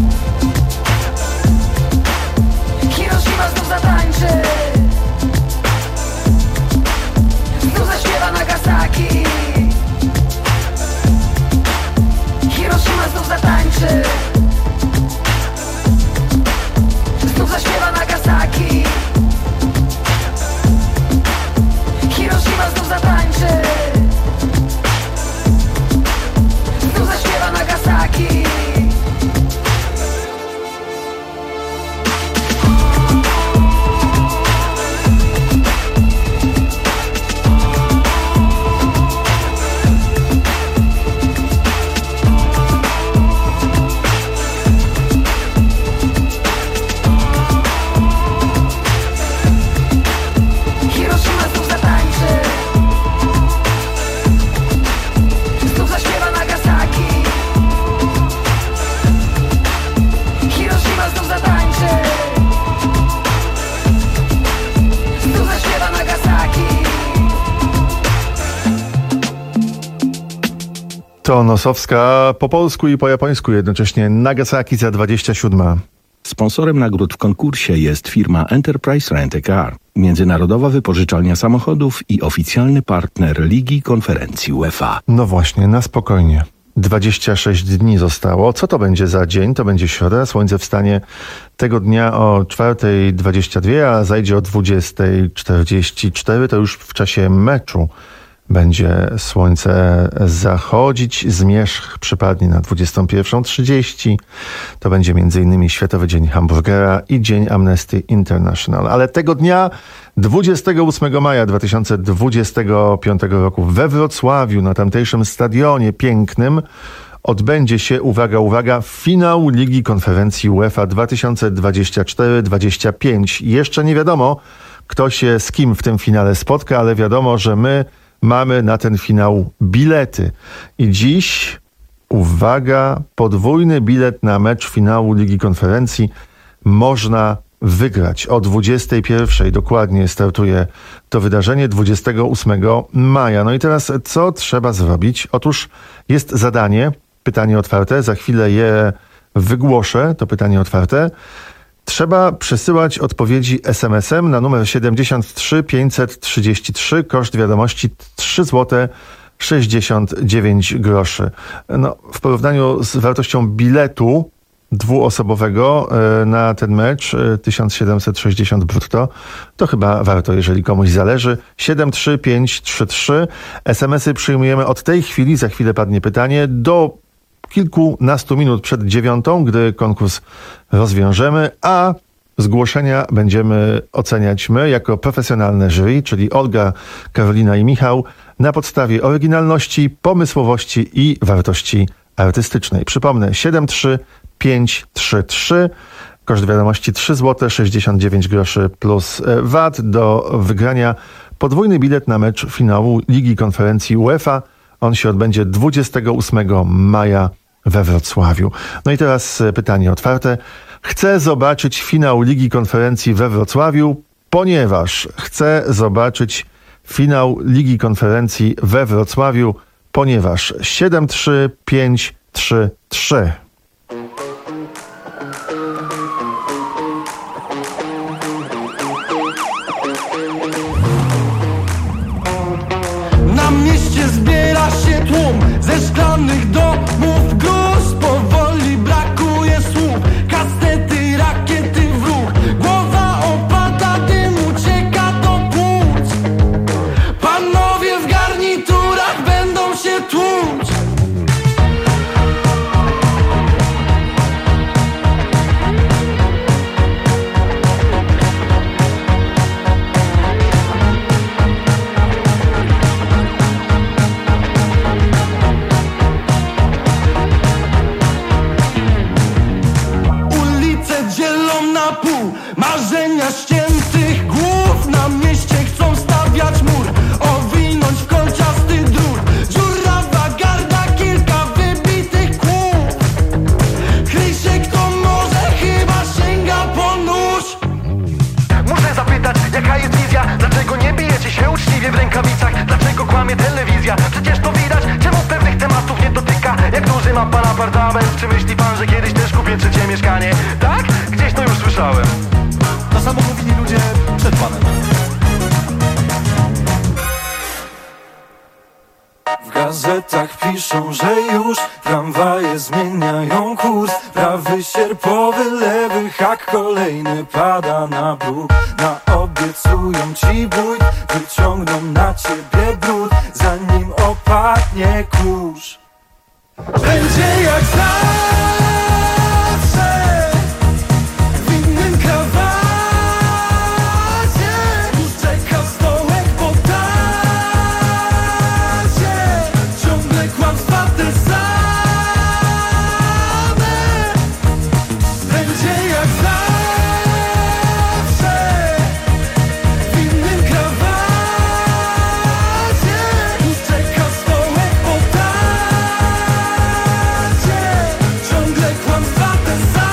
Hiroshima znów zatańczy, znów zaśpiewa Nagasaki. Hiroshima znów zatańczy, znów zaśpiewa Nagasaki. Hiroshima znów zatańczy, znów zaśpiewa Nagasaki. Hiroshima znów zatańczy, znów zaśpiewa Nagasaki. Hiroshima znów zatańczy, znów zaśpiewa Nagasaki. To Nosowska po polsku i po japońsku jednocześnie. Nagasaki za dwadzieścia siedem. Sponsorem nagród w konkursie jest firma Enterprise Rent-A-Car, międzynarodowa wypożyczalnia samochodów i oficjalny partner Ligi Konferencji UEFA. No właśnie, na spokojnie. dwadzieścia sześć dni zostało. Co to będzie za dzień? To będzie środa. Słońce wstanie tego dnia o czwarta dwadzieścia dwa, a zajdzie o dwudziesta czterdzieści cztery. To już w czasie meczu będzie słońce zachodzić. Zmierzch przypadnie na dwudziestą pierwszą trzydzieści. To będzie między innymi Światowy Dzień Hamburgera i Dzień Amnesty International. Ale tego dnia, dwudziestego ósmego maja dwa tysiące dwudziestego piątego roku we Wrocławiu, na tamtejszym stadionie pięknym, odbędzie się, uwaga, uwaga, finał Ligi Konferencji UEFA dwa tysiące dwudziesty czwarty dwudziesty piąty. Jeszcze nie wiadomo, kto się z kim w tym finale spotka, ale wiadomo, że my mamy na ten finał bilety. I dziś, uwaga, podwójny bilet na mecz finału Ligi Konferencji można wygrać. O dwudziestej pierwszej dokładnie startuje to wydarzenie, dwudziestego ósmego maja. No i teraz co trzeba zrobić? Otóż jest zadanie, pytanie otwarte, za chwilę je wygłoszę, to pytanie otwarte. Trzeba przesyłać odpowiedzi es em esem na numer siedemdziesiąt trzy pięćset trzydzieści trzy, koszt wiadomości trzy złote sześćdziesiąt dziewięć groszy. No, w porównaniu z wartością biletu dwuosobowego na ten mecz tysiąc siedemset sześćdziesiąt brutto, to chyba warto, jeżeli komuś zależy. siedem trzy pięć trzy trzy. es em esy przyjmujemy od tej chwili, za chwilę padnie pytanie, do kilkunastu minut przed dziewiątą, gdy konkurs rozwiążemy, a zgłoszenia będziemy oceniać my jako profesjonalne jury, czyli Olga, Karolina i Michał, na podstawie oryginalności, pomysłowości i wartości artystycznej. Przypomnę, siedem trzy pięć trzy trzy, koszt wiadomości trzy złote sześćdziesiąt dziewięć groszy plus V A T. Do wygrania podwójny bilet na mecz finału Ligi Konferencji UEFA. On się odbędzie dwudziestego ósmego maja we Wrocławiu. No i teraz pytanie otwarte. Chcę zobaczyć finał Ligi Konferencji we Wrocławiu, ponieważ chcę zobaczyć finał Ligi Konferencji we Wrocławiu, ponieważ siedem trzy pięć trzy trzy. Na mieście zbiera się tłum ze szklanych domów gruz. Powoli brakuje słów, kastety, rakiety w ruch. Głowa opada, dym ucieka do płuc. Panowie w garniturach będą się tłuc. ma pan apartament? Czy myśli pan, że kiedyś też kupię trzecie mieszkanie? Tak? Gdzieś to już słyszałem. To samo mówili ludzie przed panem. W gazetach piszą, że już tramwaje zmieniają kurs. Prawy sierpowy, lewy hak, kolejny pada na bruk. Naobiecują ci bój, wyciągną na ciebie brud, zanim opadnie kurz. Będzie jak zawsze, w innym krawacie. Już czeka stołek po tacie. Ciągle kłamstwa te same. Będzie jak zawsze, w innym krawacie. Już czeka stołek po tacie. Ciągle kłamstwa te same.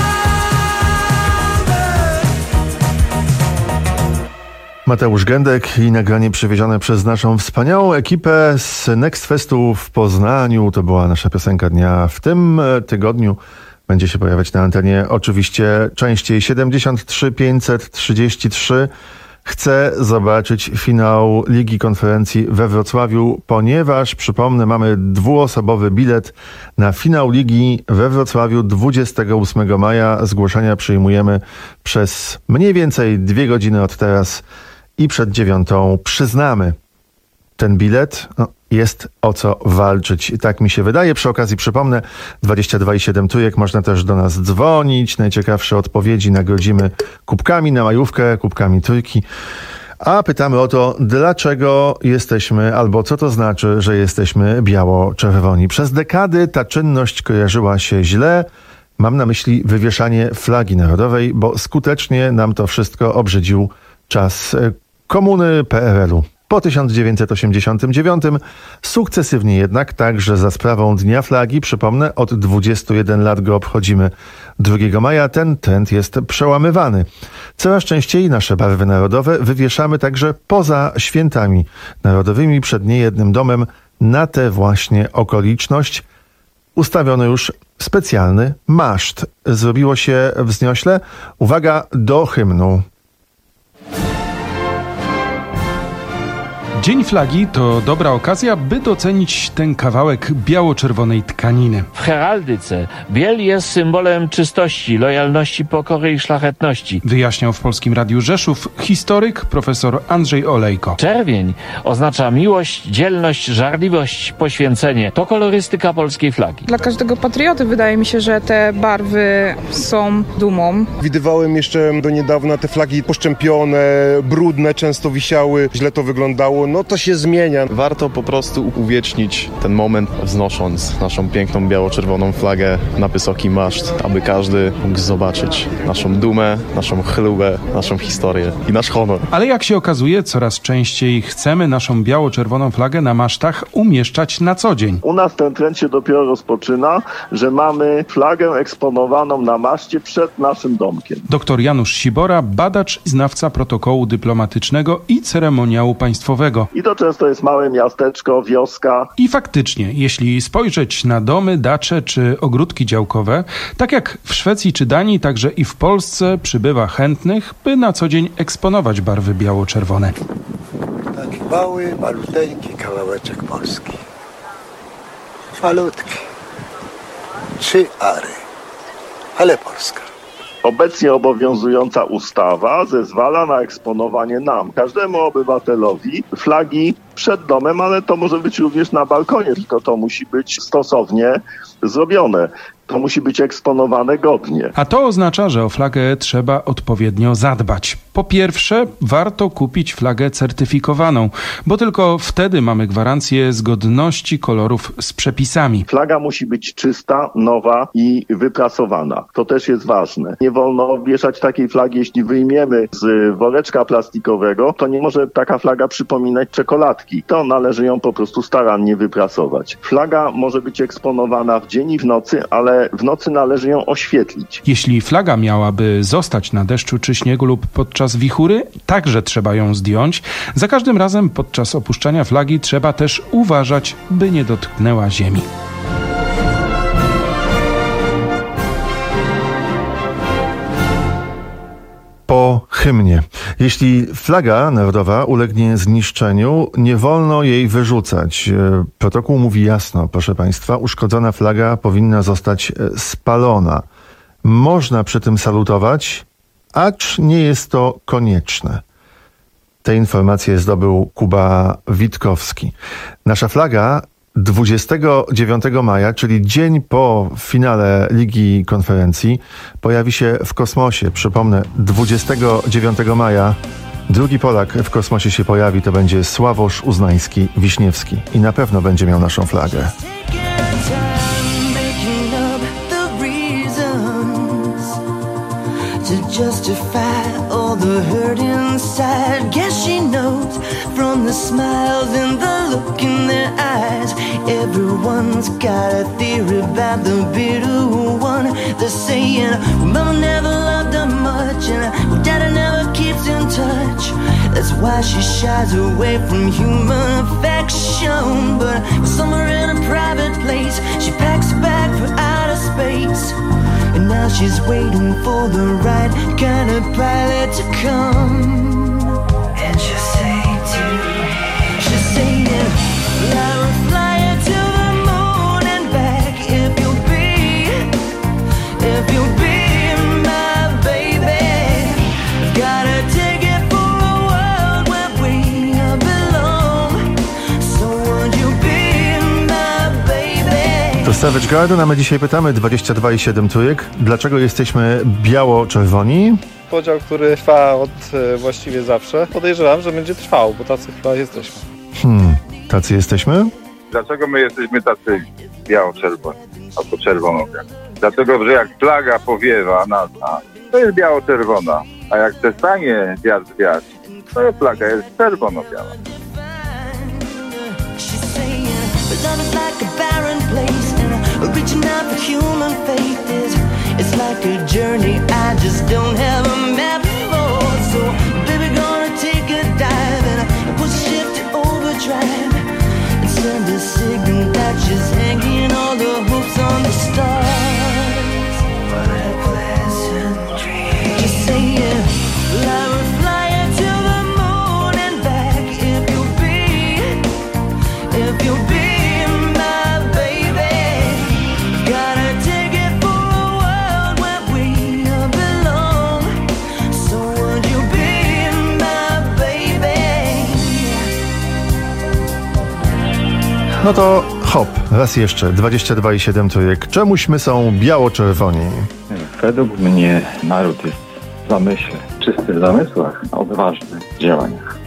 Mateusz Gędek i nagranie przywiezione przez naszą wspaniałą ekipę z Next Festu w Poznaniu. To była nasza piosenka dnia. W tym tygodniu będzie się pojawiać na antenie oczywiście częściej. siedemdziesiąt trzy pięćset trzydzieści trzy chce zobaczyć finał Ligi Konferencji we Wrocławiu, ponieważ, przypomnę, mamy dwuosobowy bilet na finał Ligi we Wrocławiu dwudziestego ósmego maja. Zgłoszenia przyjmujemy przez mniej więcej dwie godziny od teraz i przed dziewiątą przyznamy ten bilet. No, jest o co walczyć. I tak mi się wydaje. Przy okazji przypomnę, dwadzieścia dwa i siedem trójek, można też do nas dzwonić. Najciekawsze odpowiedzi nagrodzimy kubkami na majówkę, kubkami trójki. A pytamy o to, dlaczego jesteśmy, albo co to znaczy, że jesteśmy biało-czerwoni. Przez dekady ta czynność kojarzyła się źle. Mam na myśli wywieszanie flagi narodowej, bo skutecznie nam to wszystko obrzydził czas komuny P R L u. Po tysiąc dziewięćset osiemdziesiątym dziewiątym sukcesywnie jednak, także za sprawą Dnia Flagi, przypomnę, od dwudziestu jeden lat go obchodzimy drugiego maja, ten trend jest przełamywany. Coraz częściej nasze barwy narodowe wywieszamy także poza świętami narodowymi przed niejednym domem. Na tę właśnie okoliczność ustawiono już specjalny maszt. Zrobiło się wzniośle. Uwaga do hymnu. Dzień Flagi to dobra okazja, by docenić ten kawałek biało-czerwonej tkaniny. W heraldyce biel jest symbolem czystości, lojalności, pokory i szlachetności. Wyjaśniał w Polskim Radiu Rzeszów historyk profesor Andrzej Olejko. Czerwień oznacza miłość, dzielność, żarliwość, poświęcenie. To kolorystyka polskiej flagi. Dla każdego patrioty wydaje mi się, że te barwy są dumą. Widywałem jeszcze do niedawna te flagi poszczępione, brudne, często wisiały, źle to wyglądało. No to się zmienia. Warto po prostu uwiecznić ten moment, wznosząc naszą piękną biało-czerwoną flagę na wysoki maszt, aby każdy mógł zobaczyć naszą dumę, naszą chlubę, naszą historię i nasz honor. Ale jak się okazuje, coraz częściej chcemy naszą biało-czerwoną flagę na masztach umieszczać na co dzień. U nas ten trend się dopiero rozpoczyna, że mamy flagę eksponowaną na maszcie przed naszym domkiem. Doktor Janusz Sibora, badacz i znawca protokołu dyplomatycznego i ceremoniału państwowego. I to często jest małe miasteczko, wioska. I faktycznie, jeśli spojrzeć na domy, dacze czy ogródki działkowe, tak jak w Szwecji czy Danii, także i w Polsce przybywa chętnych, by na co dzień eksponować barwy biało-czerwone. Taki mały, maluteńki kawałeczek Polski. Malutki. Trzy ary. Ale Polska. Obecnie obowiązująca ustawa zezwala na eksponowanie nam, każdemu obywatelowi, flagi przed domem, ale to może być również na balkonie, tylko to musi być stosownie zrobione. To musi być eksponowane godnie. A to oznacza, że o flagę trzeba odpowiednio zadbać. Po pierwsze, warto kupić flagę certyfikowaną, bo tylko wtedy mamy gwarancję zgodności kolorów z przepisami. Flaga musi być czysta, nowa i wyprasowana. To też jest ważne. Nie wolno wieszać takiej flagi, jeśli wyjmiemy z woreczka plastikowego, to nie może taka flaga przypominać czekoladki. To należy ją po prostu starannie wyprasować. Flaga może być eksponowana w dzień i w nocy, ale w nocy należy ją oświetlić. Jeśli flaga miałaby zostać na deszczu czy śniegu lub podczas wichury, także trzeba ją zdjąć. Za każdym razem podczas opuszczania flagi trzeba też uważać, by nie dotknęła ziemi. Po hymnie. Jeśli flaga narodowa ulegnie zniszczeniu, nie wolno jej wyrzucać. Protokół mówi jasno, proszę Państwa, uszkodzona flaga powinna zostać spalona. Można przy tym salutować, acz nie jest to konieczne. Te informacje zdobył Kuba Witkowski. Nasza flaga dwudziestego dziewiątego maja, czyli dzień po finale Ligi Konferencji, pojawi się w kosmosie. Przypomnę, dwudziestego dziewiątego maja drugi Polak w kosmosie się pojawi, to będzie Sławosz Uznański-Wiśniewski i na pewno będzie miał naszą flagę. To justify all the hurt inside. Guess she knows from the smiles and the look in their eyes. Everyone's got a theory about the bitter one. They're saying, well, mama never loved her much, and daddy never keeps in touch. That's why she shies away from human affection. But somewhere in a private place, she packs a bag for outer space. And now she's waiting for the right kind of pilot to come. And she'll say to me, she'll say, yeah, fly, fly her to the moon and back. If you'll be, if you'll be my baby, got a ticket for a world where we belong. So won't you be my baby? To Savage Garden, a my dzisiaj pytamy dwadzieścia dwa i siedem trójek, dlaczego jesteśmy biało-czerwoni? Podział, który trwa od e, właściwie zawsze. Podejrzewam, że będzie trwał, bo tacy chyba jesteśmy. Hmm, tacy jesteśmy? Dlaczego my jesteśmy tacy biało-czerwoni albo czerwono-biali? Dlatego, że jak flaga powiewa nad nas, to jest biało-czerwona, a jak przestanie wiatr wiać, to flaga jest czerwono-biała. Love is like a barren place, and reaching out for human faith is, it's like a journey I just don't have a map for. So, baby, gonna take a dive and push shift to overdrive and send a signal that she's hanging all the hopes on the stars. What a pleasant dream. Just saying, fly, fly her to the moon and back. If you'll be, if you'll be. No to hop, raz jeszcze, dwadzieścia dwa i siedem trójek. Czemuśmy są biało-czerwoni? Według mnie naród jest w zamyśle, czystych zamysłach, a odważnych działaniach.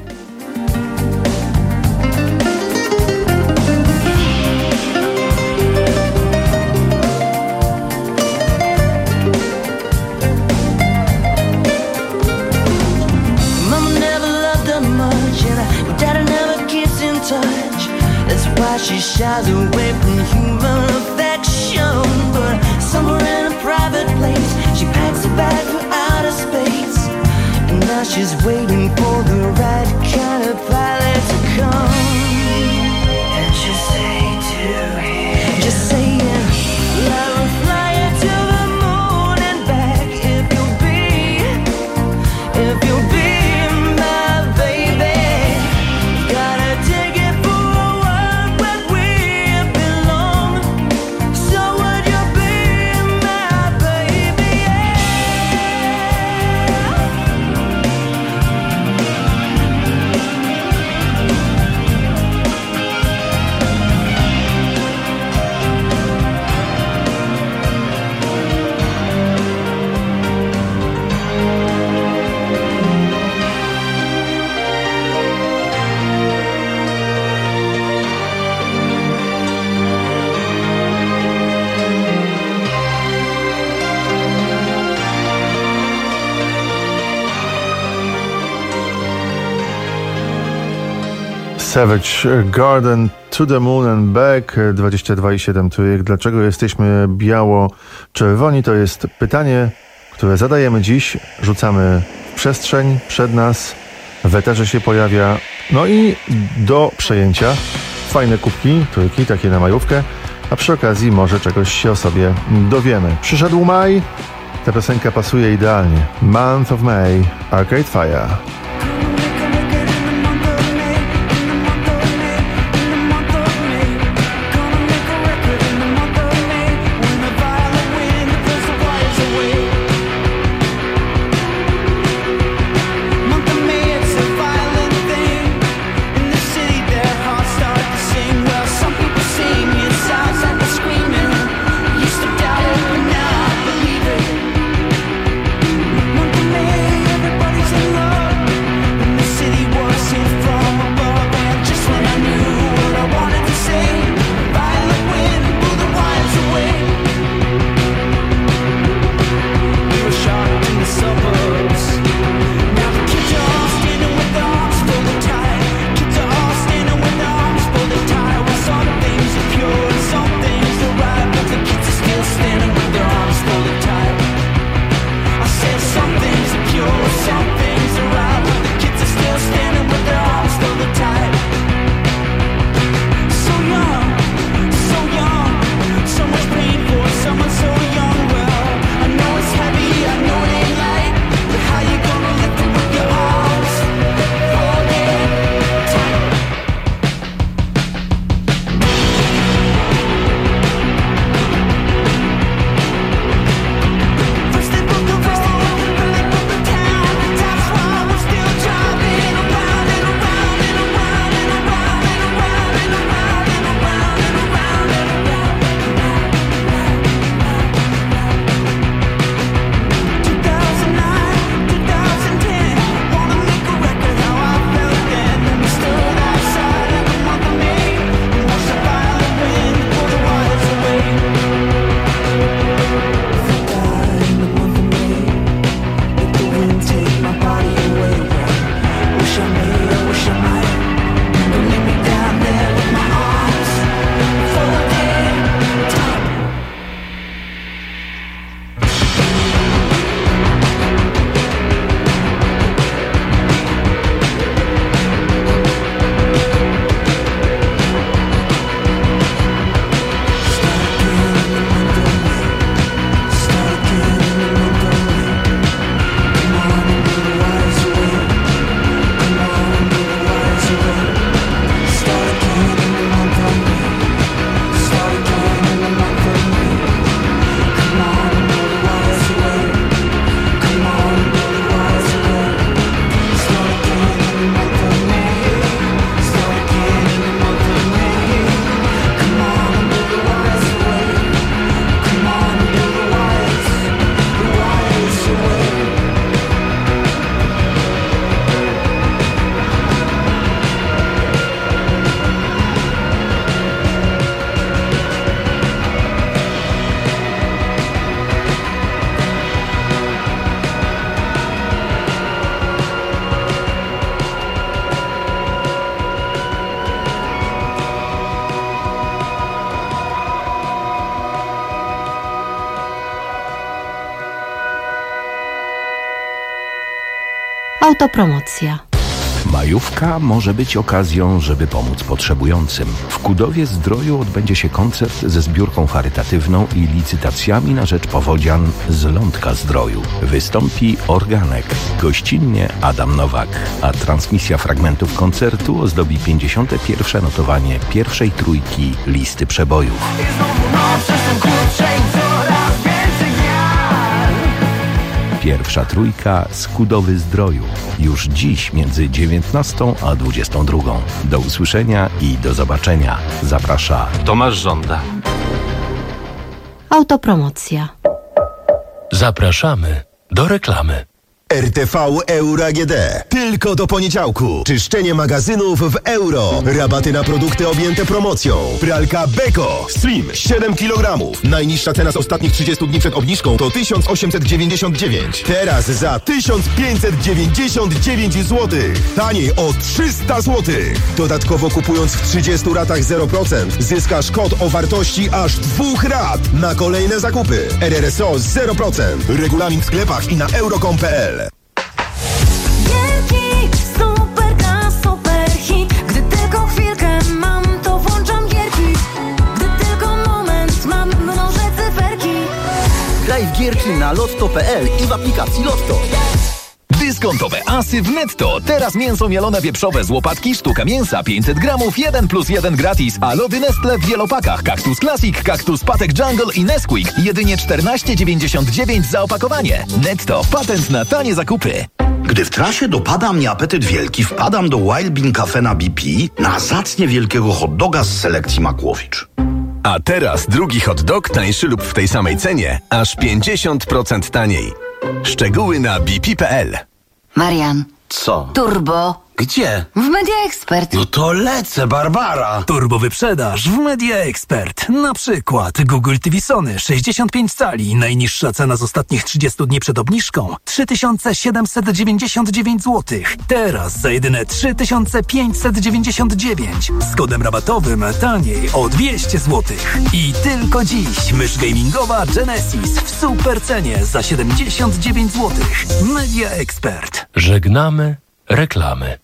Why she shies away from human affection. But somewhere in a private place, she packs a bag for outer space. And now she's waiting for the right kind of pilot to come. And she'll say to him, just saying, fly, fly her to the moon and back. If you'll be, if you'll be my baby, gotta take it for Savage Garden, To the Moon and Back, dwadzieścia dwa i siedem trójek. Dlaczego jesteśmy biało-czerwoni? To jest pytanie, które zadajemy dziś, rzucamy w przestrzeń przed nas, w eterze się pojawia. No i do przejęcia fajne kubki, trójki, takie na majówkę, a przy okazji może czegoś się o sobie dowiemy. Przyszedł maj, Ta piosenka pasuje idealnie. Month of May, Arcade Fire. Autopromocja. Majówka może być okazją, żeby pomóc potrzebującym. W Kudowie Zdroju odbędzie się koncert ze zbiórką charytatywną i licytacjami na rzecz powodzian z Lądka Zdroju. Wystąpi Organek, gościnnie Adam Nowak, a transmisja fragmentów koncertu ozdobi pięćdziesiąte pierwsze notowanie pierwszej trójki listy przebojów. Pierwsza trójka z Kudowy Zdroju. Już dziś między dziewiętnastą a dwudziestą drugą. Do usłyszenia i do zobaczenia. Zaprasza Tomasz Żąda. Autopromocja. Zapraszamy do reklamy. R T V Euro A G D. Tylko do poniedziałku. Czyszczenie magazynów w euro. Rabaty na produkty objęte promocją. Pralka Beko Stream siedem kilogramów. Najniższa cena z ostatnich trzydziestu dni przed obniżką to tysiąc osiemset dziewięćdziesiąt dziewięć. Teraz za tysiąc pięćset dziewięćdziesiąt dziewięć złotych. Taniej o trzysta złotych. Dodatkowo kupując w trzydziestu ratach zero procent zyskasz kod o wartości aż dwóch rat na kolejne zakupy. R R S O zero procent. Regulamin w sklepach i na euro kropka com kropka p l. Wielki, super gra, super hit. Gdy tylko chwilkę mam, to włączam gierki. Gdy tylko moment mam, mnożę cyferki. Graj w gierki na lotto kropka p l i w aplikacji Lotto. Dyskontowe asy w Netto. Teraz mięso mielone wieprzowe z łopatki, sztuka mięsa pięćset gramów, jeden plus jeden gratis. A lody Nestle w wielopakach Cactus Classic, Cactus Patek Jungle i Nesquik. Jedynie czternaście dziewięćdziesiąt dziewięć za opakowanie. Netto. Patent na tanie zakupy. Gdy w trasie dopada mnie apetyt wielki, wpadam do Wild Bean Cafe na B P na zacnie wielkiego hot doga z selekcji Makłowicz. A teraz drugi hot dog tańszy lub w tej samej cenie, aż pięćdziesiąt procent taniej. Szczegóły na b p kropka p l. Marian. Co? Turbo. Gdzie? W Media Expert. No to lecę, Barbara. Turbo wyprzedaż w Media Expert. Na przykład Google T V Sony sześćdziesiąt pięć cali. Najniższa cena z ostatnich trzydziestu dni przed obniżką trzy tysiące siedemset dziewięćdziesiąt dziewięć złotych. Teraz za jedyne trzy tysiące pięćset dziewięćdziesiąt dziewięć. Z kodem rabatowym taniej o dwieście złotych. I tylko dziś mysz gamingowa Genesis w super cenie za siedemdziesiąt dziewięć złotych. Media Expert. Żegnamy reklamy.